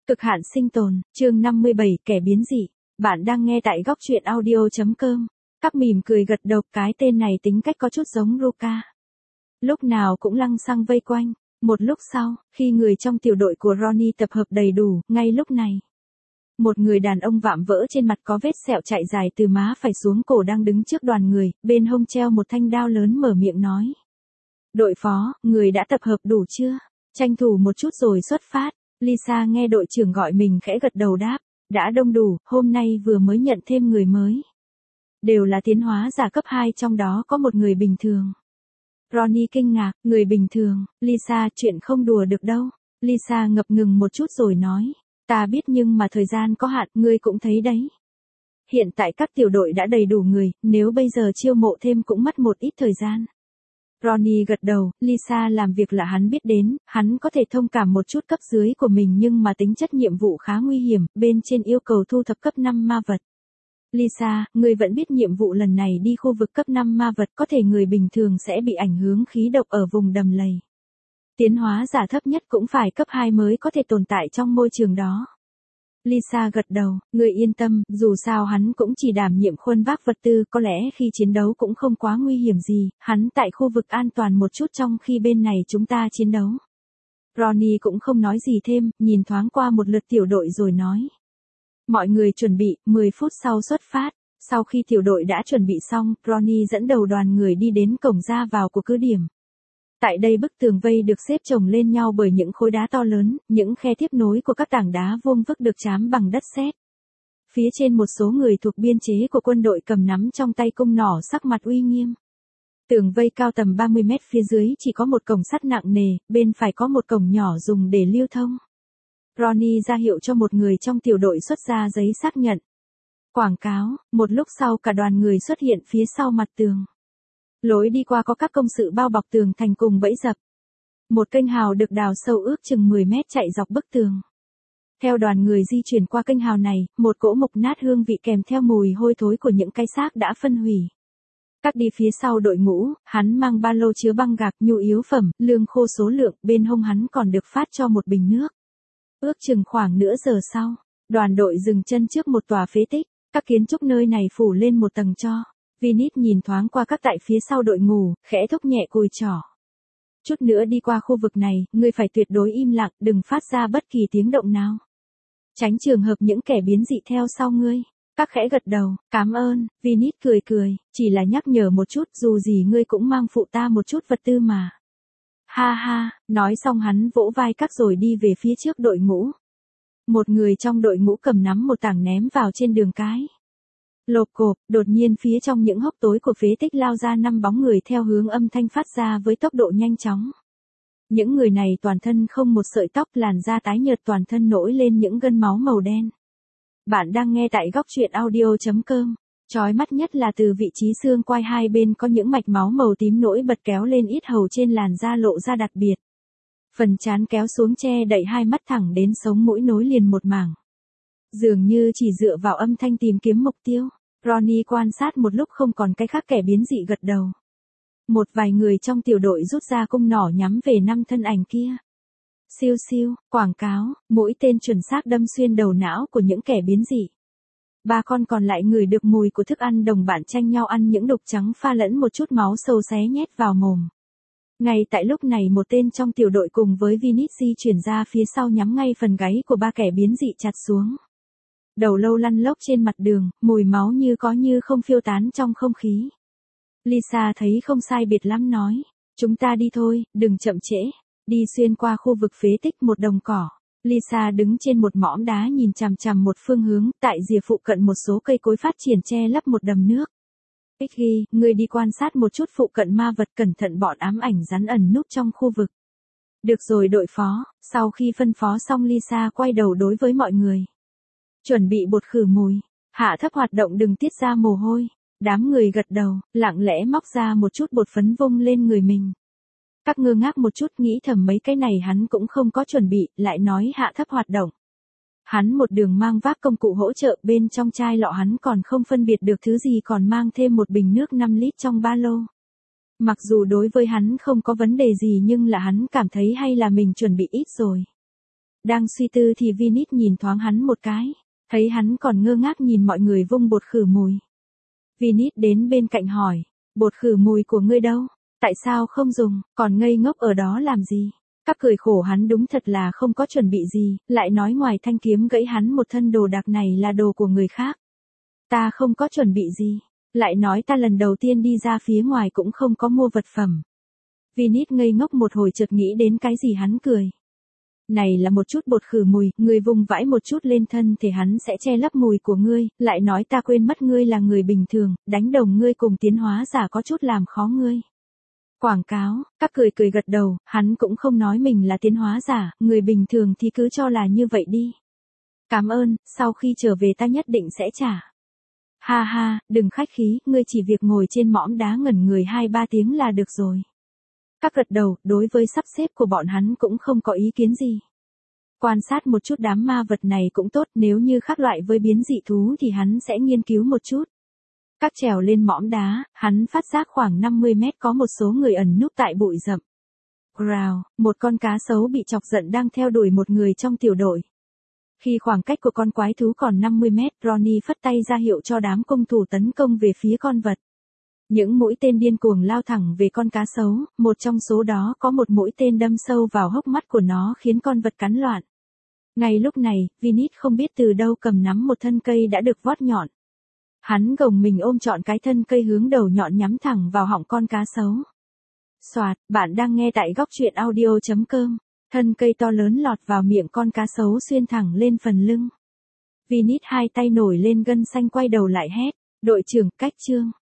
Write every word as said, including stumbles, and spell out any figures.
Cực hạn sinh tồn, chương năm mươi bảy, kẻ biến dị. Bạn đang nghe tại góc truyện audio chấm com. Cắp mỉm cười gật đầu, cái tên này tính cách có chút giống Ruka. Lúc nào cũng lăng xăng vây quanh. Một lúc sau, khi người trong tiểu đội của Ronnie tập hợp đầy đủ, ngay lúc này. Một người đàn ông vạm vỡ trên mặt có vết sẹo chạy dài từ má phải xuống cổ đang đứng trước đoàn người, bên hông treo một thanh đao lớn mở miệng nói. Đội phó, người đã tập hợp đủ chưa? Tranh thủ một chút rồi xuất phát. Lisa nghe đội trưởng gọi mình khẽ gật đầu đáp, đã đông đủ, hôm nay vừa mới nhận thêm người mới. Đều là tiến hóa giả cấp hai, trong đó có một người bình thường. Ronnie kinh ngạc, người bình thường, Lisa, chuyện không đùa được đâu. Lisa ngập ngừng một chút rồi nói, ta biết nhưng mà thời gian có hạn, ngươi cũng thấy đấy. Hiện tại các tiểu đội đã đầy đủ người, nếu bây giờ chiêu mộ thêm cũng mất một ít thời gian. Ronnie gật đầu, Lisa làm việc là hắn biết đến, hắn có thể thông cảm một chút cấp dưới của mình nhưng mà tính chất nhiệm vụ khá nguy hiểm, bên trên yêu cầu thu thập cấp năm ma vật. Lisa, người vẫn biết nhiệm vụ lần này đi khu vực cấp năm ma vật có thể người bình thường sẽ bị ảnh hưởng khí độc ở vùng đầm lầy. Tiến hóa giả thấp nhất cũng phải cấp hai mới có thể tồn tại trong môi trường đó. Lisa gật đầu, người yên tâm, dù sao hắn cũng chỉ đảm nhiệm khuân vác vật tư, có lẽ khi chiến đấu cũng không quá nguy hiểm gì, hắn tại khu vực an toàn một chút trong khi bên này chúng ta chiến đấu. Ronnie cũng không nói gì thêm, nhìn thoáng qua một lượt tiểu đội rồi nói. Mọi người chuẩn bị, mười phút sau xuất phát. Sau khi tiểu đội đã chuẩn bị xong, Ronnie dẫn đầu đoàn người đi đến cổng ra vào của cứ điểm. Tại đây bức tường vây được xếp chồng lên nhau bởi những khối đá to lớn, những khe tiếp nối của các tảng đá vuông vức được trám bằng đất sét. Phía trên một số người thuộc biên chế của quân đội cầm nắm trong tay cung nỏ sắc mặt uy nghiêm. Tường vây cao tầm ba mươi mét, phía dưới chỉ có một cổng sắt nặng nề, bên phải có một cổng nhỏ dùng để lưu thông. Ronnie ra hiệu cho một người trong tiểu đội xuất ra giấy xác nhận. Quảng cáo, một lúc sau cả đoàn người xuất hiện phía sau mặt tường. Lối đi qua có các công sự bao bọc tường thành cùng bẫy dập. Một kênh hào được đào sâu ước chừng mười mét chạy dọc bức tường. Theo đoàn người di chuyển qua kênh hào này, một cỗ mục nát hương vị kèm theo mùi hôi thối của những cái xác đã phân hủy. Các đi phía sau đội ngũ, hắn mang ba lô chứa băng gạc, nhu yếu phẩm, lương khô số lượng, bên hông hắn còn được phát cho một bình nước. Ước chừng khoảng nửa giờ sau, đoàn đội dừng chân trước một tòa phế tích, các kiến trúc nơi này phủ lên một tầng tro. Vinit nhìn thoáng qua các tại phía sau đội ngũ, khẽ thúc nhẹ cùi trỏ. Chút nữa đi qua khu vực này, ngươi phải tuyệt đối im lặng, đừng phát ra bất kỳ tiếng động nào. Tránh trường hợp những kẻ biến dị theo sau ngươi. Các khẽ gật đầu, cảm ơn, Vinit cười cười, chỉ là nhắc nhở một chút, dù gì ngươi cũng mang phụ ta một chút vật tư mà. Ha ha, nói xong hắn vỗ vai các rồi đi về phía trước đội ngũ. Một người trong đội ngũ cầm nắm một tảng ném vào trên đường cái. Lộp cộp, đột nhiên phía trong những hốc tối của phế tích lao ra năm bóng người theo hướng âm thanh phát ra với tốc độ nhanh chóng. Những người này toàn thân không một sợi tóc, làn da tái nhợt, toàn thân nổi lên những gân máu màu đen. Bạn đang nghe tại góc truyện audio chấm com. Chói mắt nhất là từ vị trí xương quai hai bên có những mạch máu màu tím nổi bật kéo lên yết hầu, trên làn da lộ ra đặc biệt. Phần trán kéo xuống che đậy hai mắt thẳng đến sống mũi nối liền một mảng. Dường như chỉ dựa vào âm thanh tìm kiếm mục tiêu. Ronnie quan sát một lúc không còn cái khác, kẻ biến dị gật đầu. Một vài người trong tiểu đội rút ra cung nỏ nhắm về năm thân ảnh kia. Siêu siêu, quảng cáo, mũi tên chuẩn xác đâm xuyên đầu não của những kẻ biến dị. Ba con còn lại ngửi được mùi của thức ăn, đồng bạn tranh nhau ăn những đục trắng pha lẫn một chút máu sâu xé nhét vào mồm. Ngay tại lúc này một tên trong tiểu đội cùng với Vinit di chuyển ra phía sau nhắm ngay phần gáy của ba kẻ biến dị chặt xuống. Đầu lâu lăn lóc trên mặt đường, mùi máu như có như không phiêu tán trong không khí. Lisa thấy không sai biệt lắm nói, chúng ta đi thôi, đừng chậm trễ. Đi xuyên qua khu vực phế tích một đồng cỏ. Lisa đứng trên một mỏm đá nhìn chằm chằm một phương hướng, tại rìa phụ cận một số cây cối phát triển che lấp một đầm nước. Iggy, người đi quan sát một chút phụ cận ma vật, cẩn thận bọn ám ảnh rắn ẩn núp trong khu vực. Được rồi đội phó. Sau khi phân phó xong Lisa quay đầu đối với mọi người. Chuẩn bị bột khử mùi, hạ thấp hoạt động, đừng tiết ra mồ hôi. Đám người gật đầu, lặng lẽ móc ra một chút bột phấn vung lên người mình. Các ngơ ngác một chút, nghĩ thầm mấy cái này hắn cũng không có chuẩn bị, lại nói hạ thấp hoạt động. Hắn một đường mang vác công cụ hỗ trợ, bên trong chai lọ hắn còn không phân biệt được thứ gì, còn mang thêm một bình nước năm lít trong ba lô. Mặc dù đối với hắn không có vấn đề gì nhưng là hắn cảm thấy hay là mình chuẩn bị ít rồi. Đang suy tư thì Vinit nhìn thoáng hắn một cái. Thấy hắn còn ngơ ngác nhìn mọi người vung bột khử mùi. Vinit đến bên cạnh hỏi. Bột khử mùi của ngươi đâu? Tại sao không dùng, còn ngây ngốc ở đó làm gì? Các cười khổ hắn đúng thật là không có chuẩn bị gì, lại nói ngoài thanh kiếm gãy hắn một thân đồ đạc này là đồ của người khác. Ta không có chuẩn bị gì. Lại nói ta lần đầu tiên đi ra phía ngoài cũng không có mua vật phẩm. Vinit ngây ngốc một hồi chợt nghĩ đến cái gì hắn cười. Này là một chút bột khử mùi, ngươi vùng vãi một chút lên thân thì hắn sẽ che lấp mùi của ngươi, lại nói ta quên mất ngươi là người bình thường, đánh đồng ngươi cùng tiến hóa giả có chút làm khó ngươi. Quảng cáo, các cười cười gật đầu, hắn cũng không nói mình là tiến hóa giả, người bình thường thì cứ cho là như vậy đi. Cảm ơn, sau khi trở về ta nhất định sẽ trả. Ha ha, đừng khách khí, ngươi chỉ việc ngồi trên mõm đá ngẩn người hai ba tiếng là được rồi. Các gật đầu, đối với sắp xếp của bọn hắn cũng không có ý kiến gì. Quan sát một chút đám ma vật này cũng tốt, nếu như khác loại với biến dị thú thì hắn sẽ nghiên cứu một chút. Các trèo lên mõm đá, hắn phát giác khoảng năm mươi mét có một số người ẩn núp tại bụi rậm. Growl, một con cá sấu bị chọc giận đang theo đuổi một người trong tiểu đội. Khi khoảng cách của con quái thú còn năm mươi mét, Ronnie phất tay ra hiệu cho đám công thủ tấn công về phía con vật. Những mũi tên điên cuồng lao thẳng về con cá sấu, một trong số đó có một mũi tên đâm sâu vào hốc mắt của nó khiến con vật cắn loạn. Ngay lúc này, Vinit không biết từ đâu cầm nắm một thân cây đã được vót nhọn. Hắn gồng mình ôm trọn cái thân cây hướng đầu nhọn nhắm thẳng vào họng con cá sấu. Soạt, bạn đang nghe tại góc truyện audio chấm com. Thân cây to lớn lọt vào miệng con cá sấu xuyên thẳng lên phần lưng. Vinit hai tay nổi lên gân xanh quay đầu lại hét. Đội trưởng, cách chương.